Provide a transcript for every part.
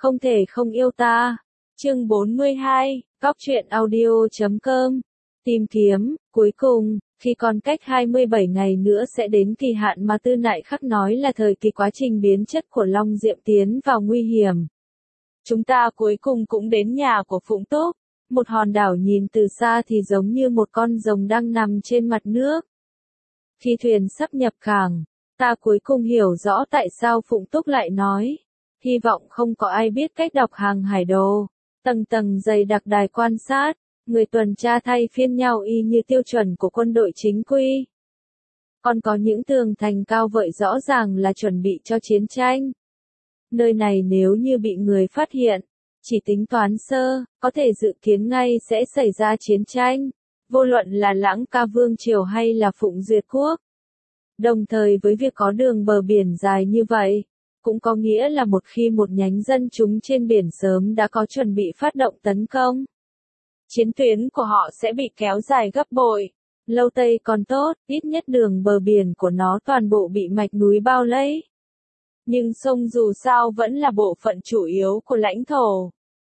không thể không yêu ta. Chương 42, Góc truyện audio.com. Tìm kiếm, cuối cùng, khi còn cách 27 ngày nữa sẽ đến kỳ hạn mà Tư Nại Khắc nói là thời kỳ quá trình biến chất của Long Diệm tiến vào nguy hiểm. Chúng ta cuối cùng cũng đến nhà của Phụng Túc, một hòn đảo nhìn từ xa thì giống như một con rồng đang nằm trên mặt nước. Khi thuyền sắp nhập cảng, ta cuối cùng hiểu rõ tại sao Phụng Túc lại nói, hy vọng không có ai biết cách đọc hàng hải đồ. Tầng tầng dày đặc đài quan sát, người tuần tra thay phiên nhau y như tiêu chuẩn của quân đội chính quy. Còn có những tường thành cao vợi rõ ràng là chuẩn bị cho chiến tranh. Nơi này nếu như bị người phát hiện, chỉ tính toán sơ, có thể dự kiến ngay sẽ xảy ra chiến tranh, vô luận là Lãng Ca Vương Triều hay là Phụng Duyệt Quốc. Đồng thời với việc có đường bờ biển dài như vậy, cũng có nghĩa là một khi một nhánh dân chúng trên biển sớm đã có chuẩn bị phát động tấn công, chiến tuyến của họ sẽ bị kéo dài gấp bội. Lâu Tây còn tốt, ít nhất đường bờ biển của nó toàn bộ bị mạch núi bao lấy. Nhưng sông dù sao vẫn là bộ phận chủ yếu của lãnh thổ.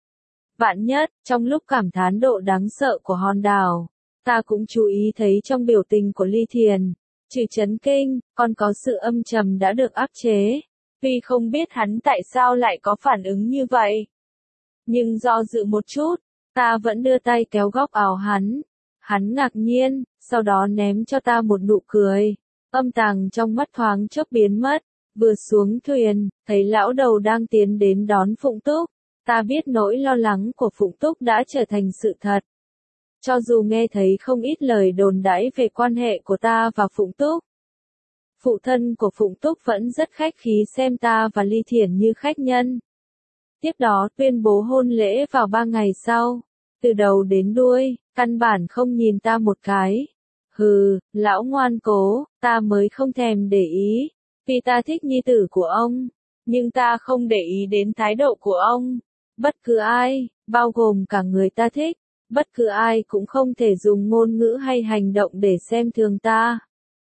Vạn nhất, trong lúc cảm thán độ đáng sợ của hòn đảo, ta cũng chú ý thấy trong biểu tình của Ly Thiền, trừ chấn kinh, còn có sự âm trầm đã được áp chế. Tuy không biết hắn tại sao lại có phản ứng như vậy. Nhưng do dự một chút, ta vẫn đưa tay kéo góc áo hắn. Hắn ngạc nhiên, sau đó ném cho ta một nụ cười. Âm tàng trong mắt thoáng chốc biến mất. Vừa xuống thuyền, thấy lão đầu đang tiến đến đón Phụng Túc. Ta biết nỗi lo lắng của Phụng Túc đã trở thành sự thật. Cho dù nghe thấy không ít lời đồn đãi về quan hệ của ta và Phụng Túc, phụ thân của Phụng Túc vẫn rất khách khí xem ta và Ly Thiển như khách nhân. Tiếp đó tuyên bố hôn lễ vào 3 ngày sau. Từ đầu đến đuôi, căn bản không nhìn ta một cái. Hừ, lão ngoan cố, ta mới không thèm để ý. Vì ta thích nhi tử của ông, nhưng ta không để ý đến thái độ của ông. Bất cứ ai, bao gồm cả người ta thích, bất cứ ai cũng không thể dùng ngôn ngữ hay hành động để xem thường ta.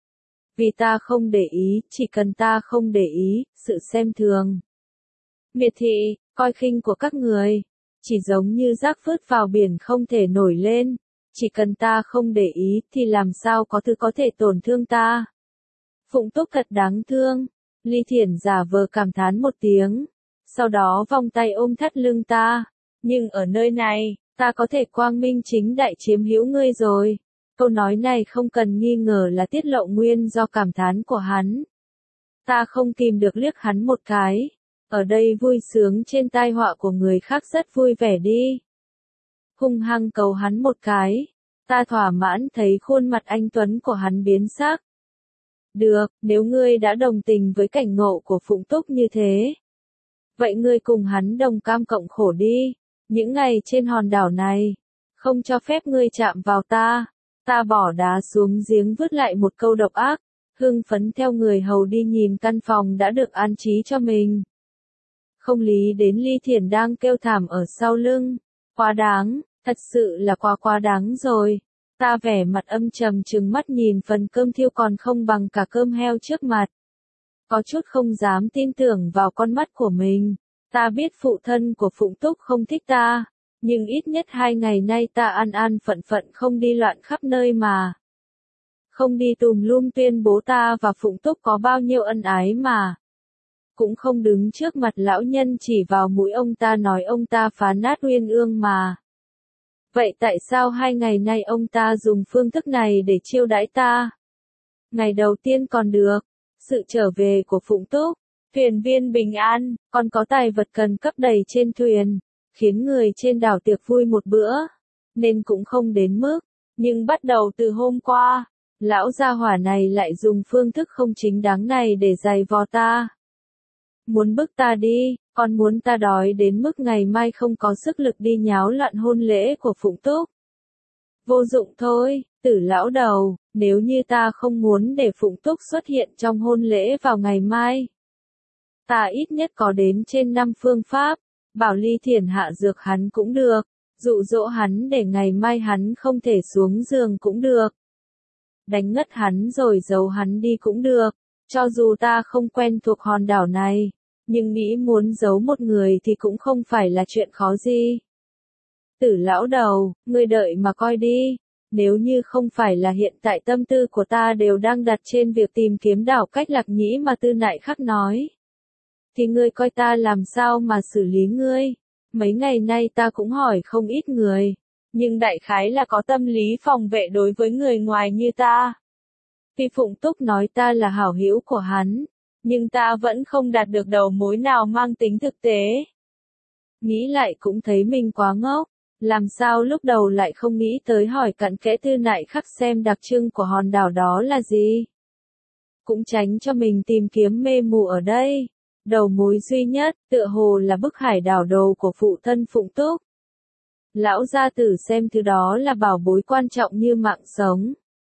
Vì ta không để ý, chỉ cần ta không để ý, sự xem thường, miệt thị, coi khinh của các người, chỉ giống như rác phớt vào biển không thể nổi lên. Chỉ cần ta không để ý thì làm sao có thứ có thể tổn thương ta. Phụng Túc thật đáng thương. Ly Thiển giả vờ cảm thán một tiếng, sau đó vòng tay ôm thắt lưng ta. Nhưng ở nơi này, ta có thể quang minh chính đại chiếm hữu ngươi rồi. Câu nói này không cần nghi ngờ là tiết lộ nguyên do cảm thán của hắn. Ta không kìm được liếc hắn một cái. Ở đây vui sướng trên tai họa của người khác rất vui vẻ đi. Hung hăng cầu hắn một cái. Ta thỏa mãn thấy khuôn mặt anh tuấn của hắn biến sắc. Được, nếu ngươi đã đồng tình với cảnh ngộ của Phụng Túc như thế, vậy ngươi cùng hắn đồng cam cộng khổ đi. Những ngày trên hòn đảo này, không cho phép ngươi chạm vào ta. Ta bỏ đá xuống giếng vứt lại một câu độc ác, hưng phấn theo người hầu đi nhìn căn phòng đã được an trí cho mình. Không lý đến Ly Thiển đang kêu thảm ở sau lưng. Quá đáng, thật sự là quá đáng rồi. Ta vẻ mặt âm trầm trừng mắt nhìn phần cơm thiêu còn không bằng cả cơm heo trước mặt. Có chút không dám tin tưởng vào con mắt của mình. Ta biết phụ thân của Phụng Túc không thích ta, nhưng ít nhất 2 ngày nay ta an an phận phận không đi loạn khắp nơi mà. Không đi tùm lum tuyên bố ta và Phụng Túc có bao nhiêu ân ái mà. Cũng không đứng trước mặt lão nhân chỉ vào mũi ông ta nói ông ta phá nát uyên ương mà. Vậy tại sao 2 ngày nay ông ta dùng phương thức này để chiêu đãi ta? Ngày đầu tiên còn được, sự trở về của Phụng Túc, thuyền viên bình an, còn có tài vật cần cấp đầy trên thuyền, khiến người trên đảo tiệc vui một bữa, nên cũng không đến mức. Nhưng bắt đầu từ hôm qua, lão gia hỏa này lại dùng phương thức không chính đáng này để giày vò ta. Muốn bức ta đi, còn muốn ta đói đến mức ngày mai không có sức lực đi nháo loạn hôn lễ của Phụng Túc. Vô dụng thôi, Tử lão đầu, nếu như ta không muốn để Phụng Túc xuất hiện trong hôn lễ vào ngày mai, ta ít nhất có đến trên 5 phương pháp, bảo Ly Thiển hạ dược hắn cũng được, dụ dỗ hắn để ngày mai hắn không thể xuống giường cũng được. Đánh ngất hắn rồi giấu hắn đi cũng được, cho dù ta không quen thuộc hòn đảo này, Nhưng nghĩ muốn giấu một người thì cũng không phải là chuyện khó gì. Tử lão đầu, ngươi đợi mà coi đi. Nếu như không phải là hiện tại tâm tư của ta đều đang đặt trên việc tìm kiếm đảo cách Lạc Nhĩ mà Tư Nại Khắc nói, thì ngươi coi ta làm sao mà xử lý ngươi. Mấy ngày nay ta cũng hỏi không ít người, nhưng đại khái là có tâm lý phòng vệ đối với người ngoài như ta. Tuy Phụng Túc nói ta là hảo hữu của hắn, nhưng ta vẫn không đạt được đầu mối nào mang tính thực tế. Nghĩ lại cũng thấy mình quá ngốc, làm sao lúc đầu lại không nghĩ tới hỏi cặn kẽ Tư Nại Khắc xem đặc trưng của hòn đảo đó là gì. Cũng tránh cho mình tìm kiếm mê mù ở đây. Đầu mối duy nhất, tựa hồ là bức hải đảo đồ của phụ thân Phụng Túc. Lão gia tử xem thứ đó là bảo bối quan trọng như mạng sống.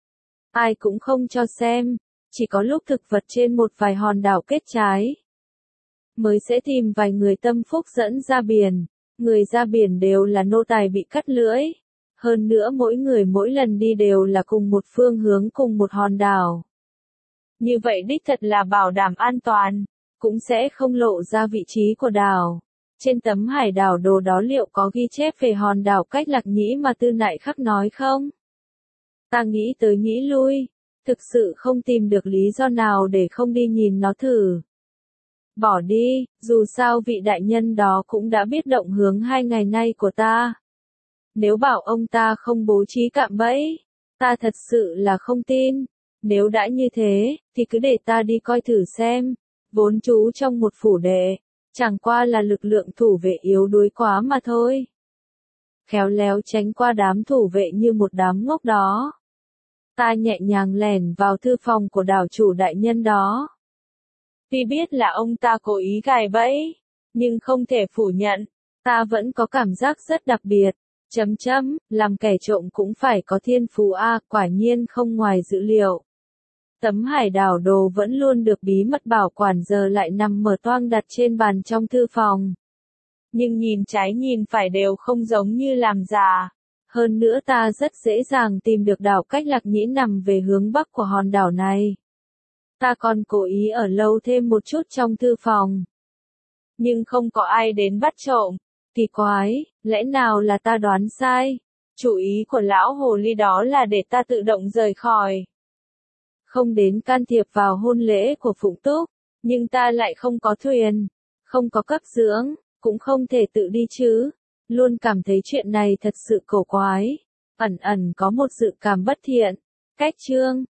Ai cũng không cho xem, chỉ có lúc thực vật trên một vài hòn đảo kết trái, mới sẽ tìm vài người tâm phúc dẫn ra biển. Người ra biển đều là nô tài bị cắt lưỡi. Hơn nữa mỗi người mỗi lần đi đều là cùng một phương hướng cùng một hòn đảo. Như vậy đích thật là bảo đảm an toàn, cũng sẽ không lộ ra vị trí của đảo. Trên tấm hải đảo đồ đó liệu có ghi chép về hòn đảo cách Lạc Nhĩ mà Tư Nại Khắc nói không? Ta nghĩ tới nghĩ lui, thực sự không tìm được lý do nào để không đi nhìn nó thử. Bỏ đi, dù sao vị đại nhân đó cũng đã biết động hướng 2 ngày nay của ta. Nếu bảo ông ta không bố trí cạm bẫy, ta thật sự là không tin. Nếu đã như thế, thì cứ để ta đi coi thử xem. Vốn trú trong một phủ đệ, chẳng qua là lực lượng thủ vệ yếu đuối quá mà thôi. Khéo léo tránh qua đám thủ vệ như một đám ngốc đó. Ta nhẹ nhàng lẻn vào thư phòng của đảo chủ đại nhân đó. Tuy biết là ông ta cố ý gài bẫy, nhưng không thể phủ nhận, ta vẫn có cảm giác rất đặc biệt. Làm kẻ trộm cũng phải có thiên phú a, quả nhiên không ngoài dữ liệu. Tấm hải đảo đồ vẫn luôn được bí mật bảo quản giờ lại nằm mở toang đặt trên bàn trong thư phòng. Nhưng nhìn trái nhìn phải đều không giống như làm giả. Hơn nữa ta rất dễ dàng tìm được đảo cách Lạc Nhĩ nằm về hướng bắc của hòn đảo này. Ta còn cố ý ở lâu thêm một chút trong thư phòng. Nhưng không có ai đến bắt trộm. Kỳ quái, lẽ nào là ta đoán sai? Chủ ý của lão hồ ly đó là để ta tự động rời khỏi. Không đến can thiệp vào hôn lễ của Phụng Túc, nhưng ta lại không có thuyền, không có cấp dưỡng, cũng không thể tự đi chứ. Luôn cảm thấy chuyện này thật sự cổ quái, ẩn ẩn có một dự cảm bất thiện. Cách chương